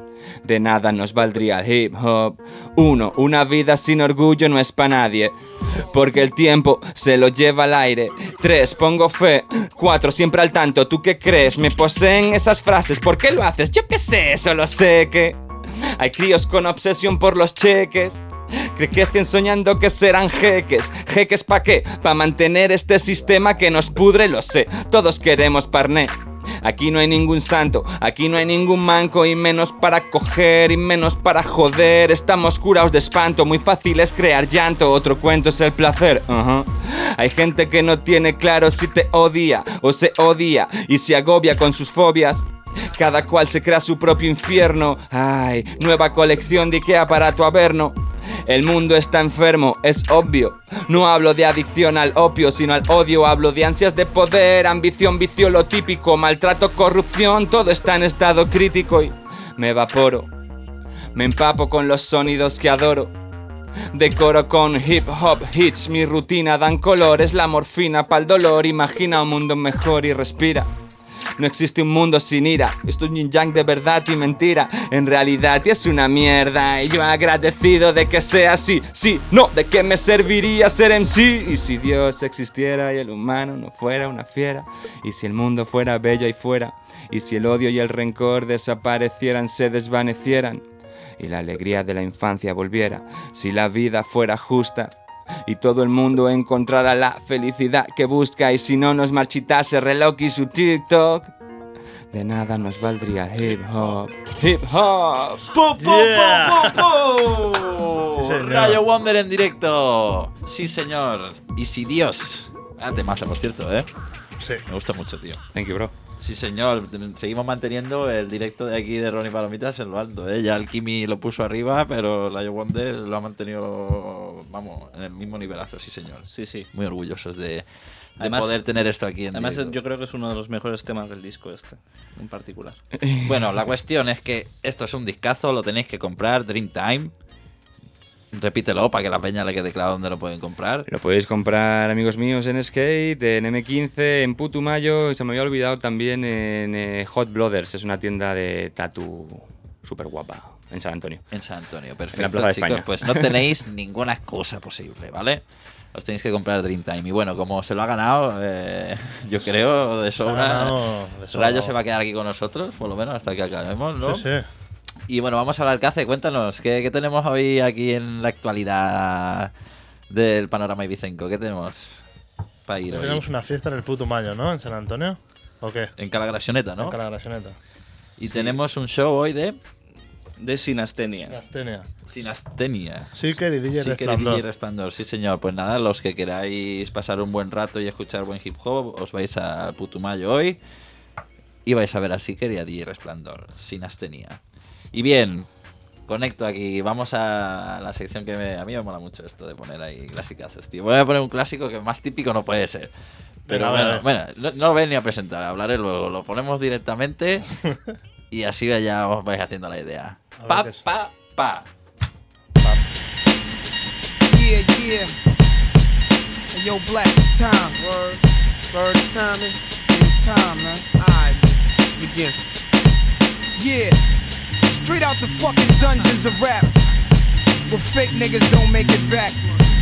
de nada nos valdría el hip hop. 1. Una vida sin orgullo no es pa' nadie, porque el tiempo se lo lleva al aire. 3. Pongo fe. 4. Siempre al tanto. ¿Tú qué crees? Me poseen esas frases. ¿Por qué lo haces? Yo qué sé, solo sé que hay críos con obsesión por los cheques, que crecen soñando que serán jeques. ¿Jeques pa' qué? Pa' mantener este sistema que nos pudre, lo sé. Todos queremos parné. Aquí no hay ningún santo, aquí no hay ningún manco, y menos para coger y menos para joder. Estamos curados de espanto, muy fácil es crear llanto. Otro cuento es el placer. Hay gente que no tiene claro si te odia o se odia y se agobia con sus fobias. Cada cual se crea su propio infierno. Ay, nueva colección de Ikea para tu averno. El mundo está enfermo, es obvio. No hablo de adicción al opio, sino al odio. Hablo de ansias de poder, ambición, vicio, lo típico, maltrato, corrupción. Todo está en estado crítico y me evaporo. Me empapo con los sonidos que adoro. Decoro con hip hop hits, mi rutina dan colores. La morfina pa'l dolor, imagina un mundo mejor y respira. No existe un mundo sin ira, esto es yin yang de verdad y mentira. En realidad es una mierda y yo agradecido de que sea así. Sí, no, ¿de qué me serviría ser MC? Y si Dios existiera y el humano no fuera una fiera, y si el mundo fuera bello ahí fuera, y si el odio y el rencor desaparecieran, se desvanecieran, y la alegría de la infancia volviera, si la vida fuera justa y todo el mundo encontrara la felicidad que busca, y si no nos marchitase reloj y su TikTok, de nada nos valdría el hip hop. Hip hop. ¡Pum, pum, Yeah. pum, pum, pum! Sí, señor. Rayo Wonder en directo. Sí, señor. Y si Dios. Temazo, por cierto, ¿eh? Sí. Me gusta mucho, tío. Thank you, bro. Sí, señor. Seguimos manteniendo el directo de aquí de Ron y Palomitas en lo alto, ¿eh? Ya el Kimi lo puso arriba, pero Rayo Wonder lo ha mantenido, vamos, en el mismo nivelazo, sí, señor. Sí, sí. Muy orgullosos de Además, poder tener esto aquí en Además, directo. yo creo que es uno de los mejores temas del disco este, en particular. Bueno, la cuestión es que esto es un discazo, lo tenéis que comprar, Dreamtime. Repítelo para que la peña le quede claro dónde lo pueden comprar. Lo podéis comprar, amigos míos, en Skate, en M15, en Putumayo, y se me había olvidado también en Hot Blooders, es una tienda de tatu súper guapa, en San Antonio. En San Antonio, En la perfecto, Plaza de chicos. España. Pues no tenéis ninguna excusa posible, ¿vale? Os tenéis que comprar Dreamtime. Y bueno, como se lo ha ganado, yo creo, de Se ha sobra, ganado de sobra. Rayo se va a quedar aquí con nosotros, por lo menos hasta que acabemos, ¿no? Sí, sí. Y bueno, vamos a hablar, Cace, cuéntanos, ¿qué tenemos hoy aquí en la actualidad del panorama ibicenco? ¿Qué tenemos para ir hoy? Tenemos una fiesta en el Putumayo, ¿no? En San Antonio. ¿O qué? En Calagrasioneta, ¿no? En Calagrasioneta. Y tenemos un show hoy de Sinastenia. Sinastenia. Seeker y DJ Resplandor. DJ Resplandor, sí señor. Pues nada, los que queráis pasar un buen rato y escuchar buen hip hop, os vais a Putumayo hoy y vais a ver a Seeker y a DJ Resplandor. Sinastenia. Y bien, conecto aquí. Vamos a la sección que a mí me mola mucho esto de poner ahí clasicazos, tío. Voy a poner un clásico que más típico no puede ser. Pero bueno, no lo ven ni a presentar, hablaré luego. Lo ponemos directamente y así ya os vais haciendo la idea. Pa. Yeah. Hey, yo, Black, it's time. Word, it's time, man. It's time, man. Alright, begin. Yeah. Straight out the fucking dungeons of rap, where fake niggas don't make it back.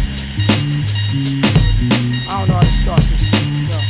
I don't know how to start this shit.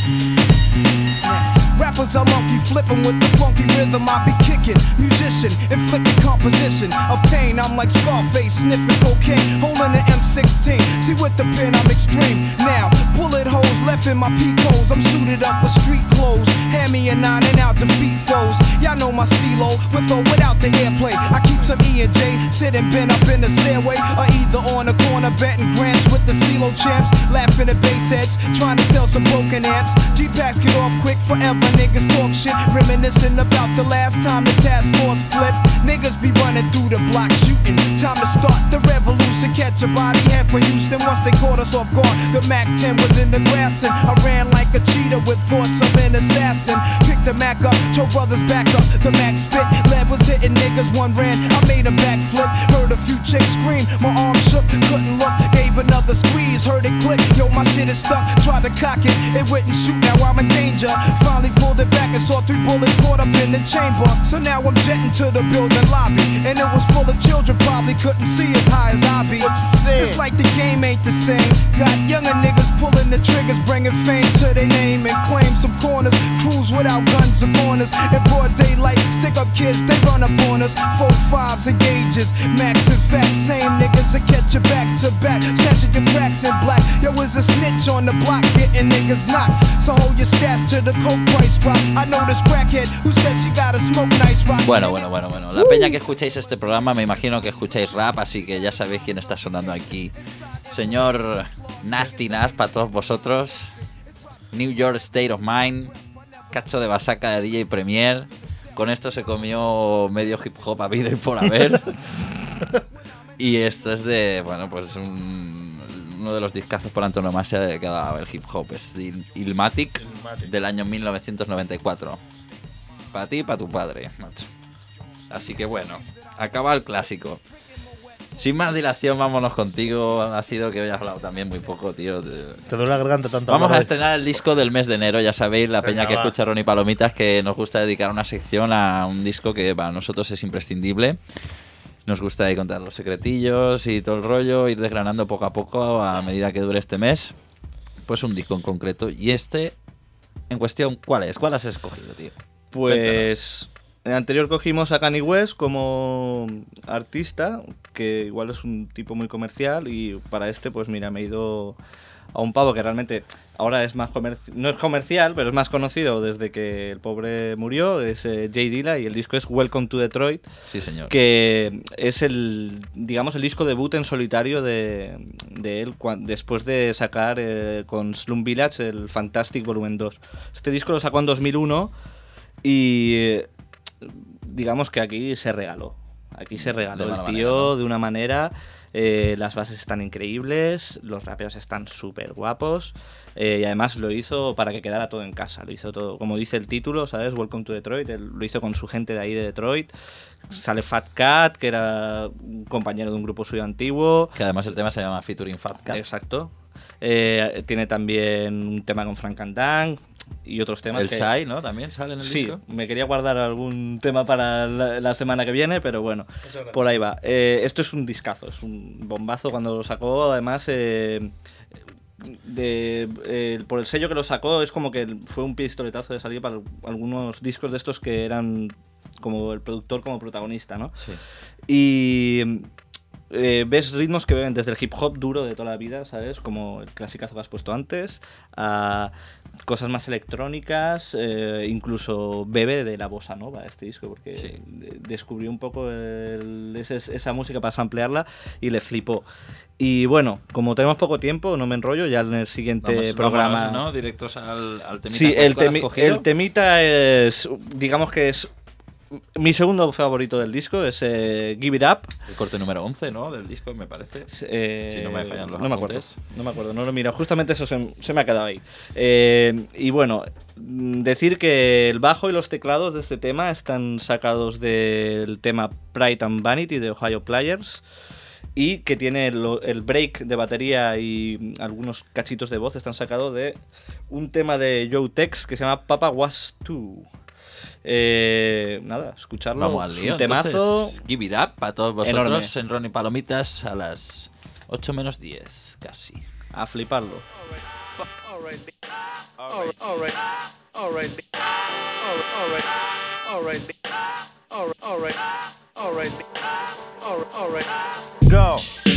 Rappers are monkey flipping with the funky rhythm I be kicking. Musician, inflicting composition of pain. I'm like Scarface sniffing cocaine, holding an M16. See with the pen I'm extreme. Now bullet holes left in my peak holes. I'm suited up with street clothes. Hand me a 9 and out defeat foes. Y'all know my stilo with or without the airplay. I keep some E and J sitting bent up in the stairway, or either on the corner betting grants with the CeeLo champs, laughing at bass heads, trying to sell some broken amps. G-Packs get off quick forever. Niggas talk shit, reminiscing about the last time the task force flipped. Niggas be running through the block shooting. Time to start the revolution. Catch a body head for Houston. Once they caught us off guard, the Mac 10 was in the grass and I ran like a cheetah with thoughts of an assassin. Picked the Mac up, told brothers back up. The Mac spit, lead was hitting niggas. One ran, I made a backflip. Heard a few chicks scream, my arm shook, couldn't look. Gave another squeeze, heard it click. Yo, my shit is stuck. Tried to cock it, it wouldn't shoot. Now I'm in danger. Finally pulled it back and saw 3 bullets caught up in the chamber. So now I'm jetting to the building lobby, and it was full of children, probably couldn't see as high as I be. It's like the game ain't the same. Got younger niggas pulling the triggers, bringing fame to their name and claim some corners. Crews without guns or corners. In broad daylight, stick up kids, they run up on us. 4-5s and gauges, max and facts. Same niggas that catch you back to back, snatching your cracks in black. Yo, is a snitch on the block, getting niggas knocked. So hold your stash to the coke price drop. I know this crackhead who said she gotta smoke nice rock. Bueno. La peña que escucháis este programa, me imagino que escucháis rap, así que ya sabéis quién está sonando aquí. Señor Nasty Nas, para todos vosotros. New York State of Mind. Cacho de Basaca de DJ Premier. Con esto se comió medio hip hop habido y por haber. Y esto es de, bueno, pues uno de los discazos por antonomasia que ha dado el hip hop. Es Illmatic del año 1994. Para ti y para tu padre, macho. Así que bueno, acaba el clásico. Sin más dilación, vámonos contigo. Ha sido que hoy has hablado también muy poco, tío. Te duele la garganta tanto. Vamos a estrenar el disco del mes de enero. Ya sabéis, la peña que escucha Ron y Palomitas, que nos gusta dedicar una sección a un disco que para nosotros es imprescindible. Nos gusta ahí contar los secretillos y todo el rollo, ir desgranando poco a poco a medida que dure este mes. Pues un disco en concreto. Y este, en cuestión, ¿cuál es? ¿Cuál has escogido, tío? Pues en el anterior cogimos a Kanye West como artista, que igual es un tipo muy comercial, y para este, pues mira, me he ido a un pavo que realmente ahora es más no es comercial, pero es más conocido desde que el pobre murió, es Jay Dilla, y el disco es Welcome to Detroit. Sí, señor. Que es el disco debut en solitario de él después de sacar con Slum Village el Fantastic Volumen 2. Este disco lo sacó en 2001 y digamos que aquí se regaló. Aquí se regaló el tío manera, ¿no? De una manera. Las bases están increíbles, los rapeos están súper guapos, y además lo hizo para que quedara todo en casa. Lo hizo todo, como dice el título, ¿sabes? Welcome to Detroit. Él lo hizo con su gente de ahí de Detroit. Sale Fat Cat, que era un compañero de un grupo suyo antiguo. Que además el tema se llama Featuring Fat Cat. Exacto. Tiene también un tema con Frank and Dan y otros temas. El Shai, ¿no? También sale en el disco. Sí, me quería guardar algún tema para la semana que viene, pero bueno, por ahí va. Esto es un discazo, es un bombazo cuando lo sacó. Además, por el sello que lo sacó, es como que fue un pistoletazo de salida para algunos discos de estos que eran como el productor como protagonista, ¿no? Sí. Y ves ritmos que ven desde el hip hop duro de toda la vida, ¿sabes? Como el clasicazo que has puesto antes, a cosas más electrónicas, incluso bebe de la bossa nova este disco, porque Sí. descubrió un poco esa música para samplearla y le flipó. Y bueno, como tenemos poco tiempo, no me enrollo, ya en el siguiente programa... Vámonos, ¿no? Directos al temita. Sí, ¿Cuál has cogido? el temita es, digamos que es mi segundo favorito del disco, es Give It Up. El corte número 11, ¿no? Del disco, me parece. Si no me fallan los no me acuerdo, apuntes. no me acuerdo, no lo miro. Justamente eso se me ha quedado ahí. Y bueno, decir que el bajo y los teclados de este tema están sacados del tema Pride and Vanity de Ohio Players. Y que tiene el break de batería y algunos cachitos de voz están sacados de un tema de Joe Tex que se llama Papa Was Too. Nada, escucharlo. Vamos al lío. Es un temazo. Entonces, Give It Up para todos vosotros enorme. en Ronnie Palomitas a las 8 menos 10, casi. A fliparlo. Go.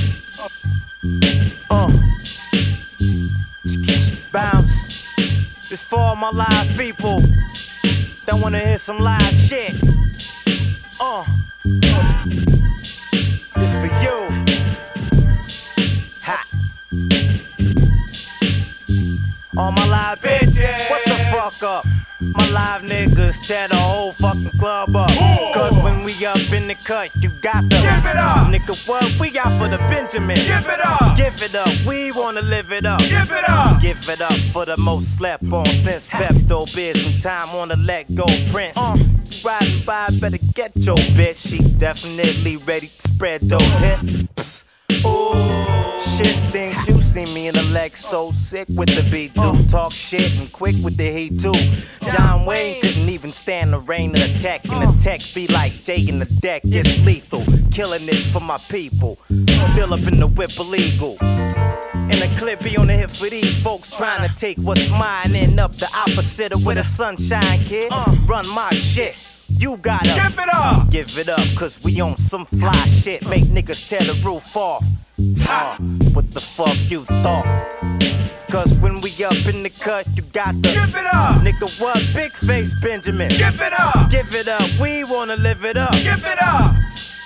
Bounce. This for all my live people that wanna hear some live shit. This for you. Ha. All my live bitches. What the fuck up? My live niggas tear the whole fucking club up. Cause when we up in the cut, you got to give it up. Nigga, what? We out for the Benjamin. Give it up. Give it up. We wanna live it up. Give it up. Give it up for the most slept on since Pepto Biz and time on the let go Prince. Riding by, better get your bitch. She definitely ready to spread those hips. Ooh, shit stinks. You see me in the leg so sick with the beat. Do talk shit and quick with the heat too. John Wayne couldn't even stand the rain of the tech. And the tech be like Jay in the deck. It's lethal, killing it for my people. Still up in the whip illegal. And the clip be on the hip for these folks trying to take what's mine and up the opposite of where the sunshine, kid. Run my shit. You gotta give it up. Give it up, cause we on some fly shit. Make niggas tear the roof off. What the fuck you thought? Cause when we up in the cut, you got to give it up. Nigga, what? Big face Benjamin. Give it up. Give it up. We wanna live it up. Give it up.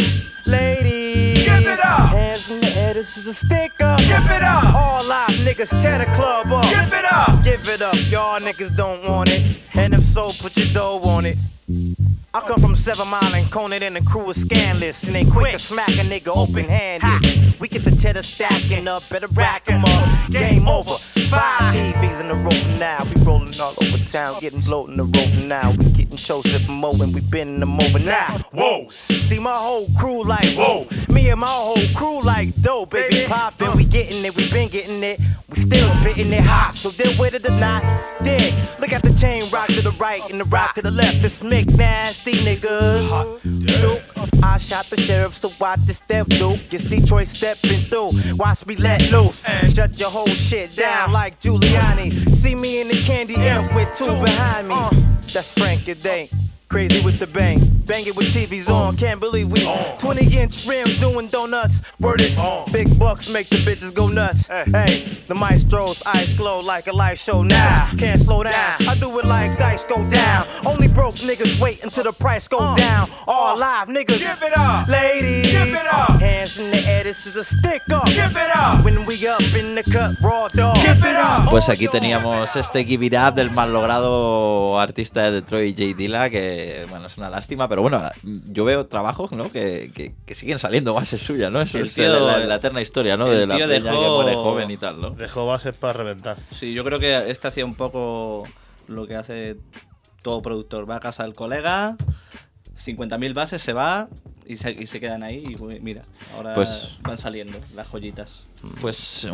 Ladies, give it up. Hands in the air, this is a stick up. Give it up. All live niggas tear the club up. Give it up. Give it up. Y'all niggas don't want it. And if so, put your dough on it. I come from 7 Mile and Conan and the crew is scanless. And they quick to smack a nigga open-handed. We get the cheddar stacking up, better rack 'em up. Game over. 5 TVs in the row now. We rolling all over town, getting bloated in the rope now. We getting Joseph and Mo and we bending them over now. Whoa. See my whole crew like, whoa. Me and my whole crew like, dope, baby poppin'. We getting it, we been getting it. We still spitting it hot, so they're with it or not. Dig, look at the chain rock to the right and the rock to the left. It's Mick Nasty niggas. Duke, I shot the sheriff, so watch the step, Duke. It's Detroit stepping through. Watch me let loose. Shut your whole shit down like Giuliani. See me in the candy imp with 2 behind me. That's Frank and Dane. Crazy with the bang, bang it with TVs on. Can't believe we 20-inch rims doing donuts. Word is big bucks make the bitches go nuts. Hey, the maestro's eyes glow like a live show now. Can't slow down, I do it like dice go down. Only broke niggas wait until the price go down. All live niggas, give it up. Ladies, give it up. Hands in the air, this is a stick up. Give it up. When we up in the cut, raw dog. Give it up. Pues aquí teníamos este Give It Up del mal logrado artista de Detroit, Jay Dilla, que bueno, es una lástima, pero bueno, yo veo trabajos, ¿no? que siguen saliendo bases suyas, ¿no? Eso El es tío- la eterna historia, ¿no? De la tío peña que dejó- muere joven y tal, ¿no? Dejó bases para reventar. Sí, yo creo que este hacía un poco lo que hace todo productor. Va a casa del colega, 50.000 bases, se va y se quedan ahí y mira, ahora Pues- van saliendo las joyitas. Pues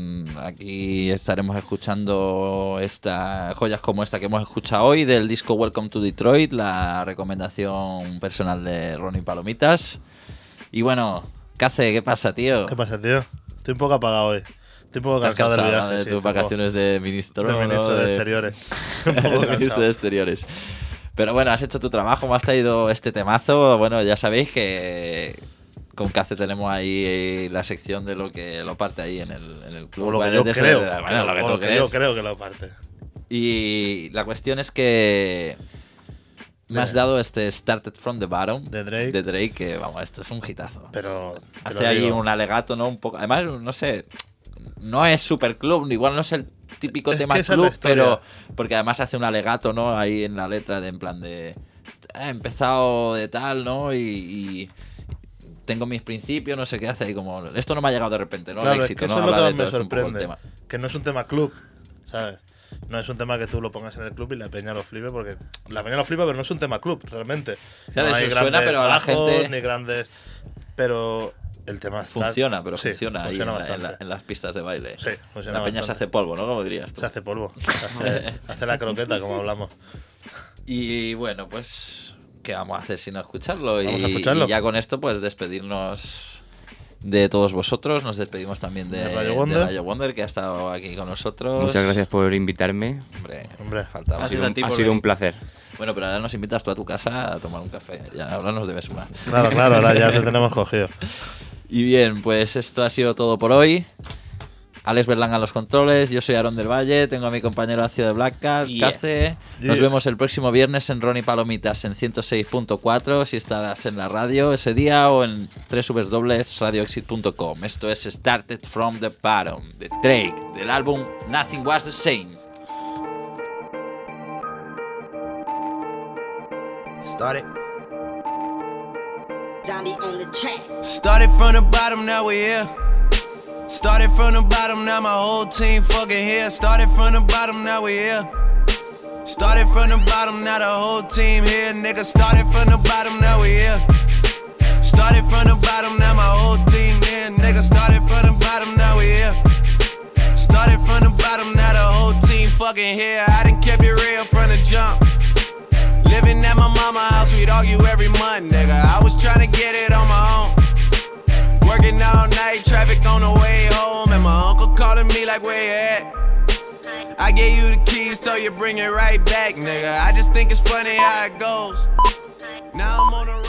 aquí estaremos escuchando joyas como esta que hemos escuchado hoy del disco Welcome to Detroit, la recomendación personal de Ronnie Palomitas. Y bueno, Cace, ¿qué pasa, tío? ¿Qué pasa, tío? Estoy un poco apagado hoy. Estoy un poco ¿Estás cansado del cansado viaje. de sí, tus un poco. vacaciones de ministro? De ¿no? ministro de Exteriores. Un poco Ministro cansado. de Exteriores. Pero bueno, has hecho tu trabajo, me has traído este temazo. Bueno, ya sabéis que con Cace tenemos ahí la sección de lo que lo parte ahí en el club. O lo que yo creo que lo parte. Y la cuestión es que me has dado este Started from the Bottom de Drake, que vamos, esto es un hitazo. Pero hace ahí un alegato, ¿no? Un poco. Además, no sé, no es super club, igual no es el típico tema club, pero porque además hace un alegato, ¿no? Ahí en la letra, en plan de he empezado de tal, ¿no? Y tengo mis principios, no sé qué hace ahí como esto no me ha llegado de repente, ¿no? Claro, el éxito, es que ¿no? eso es lo que de me sorprende, que no es un tema club, ¿sabes? No es un tema que tú lo pongas en el club y la peña lo flipe, porque la peña lo flipa, pero no es un tema club, realmente. Claro, no hay eso suena, pero a la gente ni grandes, pero el tema está, funciona, pero sí, funciona ahí en las pistas de baile. Sí, funciona la peña bastante. Se hace polvo, ¿no? Como dirías tú. Se hace polvo. Hace la croqueta, como hablamos. Y bueno, pues ¿qué vamos a hacer sino escucharlo? Vamos a escucharlo. Y ya con esto, pues despedirnos de todos vosotros. Nos despedimos también de Rayo Wonder, que ha estado aquí con nosotros. Muchas gracias por invitarme. Hombre, faltaba. Ha sido un placer. Bueno, pero ahora nos invitas tú a tu casa a tomar un café. Ya ahora nos debes una. Claro, ahora ya te tenemos cogido. Y bien, pues esto ha sido todo por hoy. Alex Berlanga a los controles, yo soy Aaron del Valle, tengo a mi compañero Acio de Black Cat, Cace. Nos vemos el próximo viernes en Ron y Palomitas en 106.4, si estarás en la radio ese día o en www.radioexit.com. Esto es Started from the Bottom de Drake, del álbum Nothing Was the Same. Started. Zombie on the track. Started from the bottom, now we here. Started from the bottom, now my whole team fucking here. Started from the bottom, now we here. Started from the bottom, now the whole team here. Nigga, started from the bottom, now we here. Started from the bottom, now my whole team here. Nigga, started from the bottom, now we here. Started from the bottom, now the whole team fucking here. I done kept it real from the jump. Living at my mama's house, we'd argue every month, nigga. I was trying to get it on my own. Working all night, traffic on the way home, and my uncle calling me like, where you at? I gave you the keys, so you bring it right back, nigga. I just think it's funny how it goes. Now I'm on the road.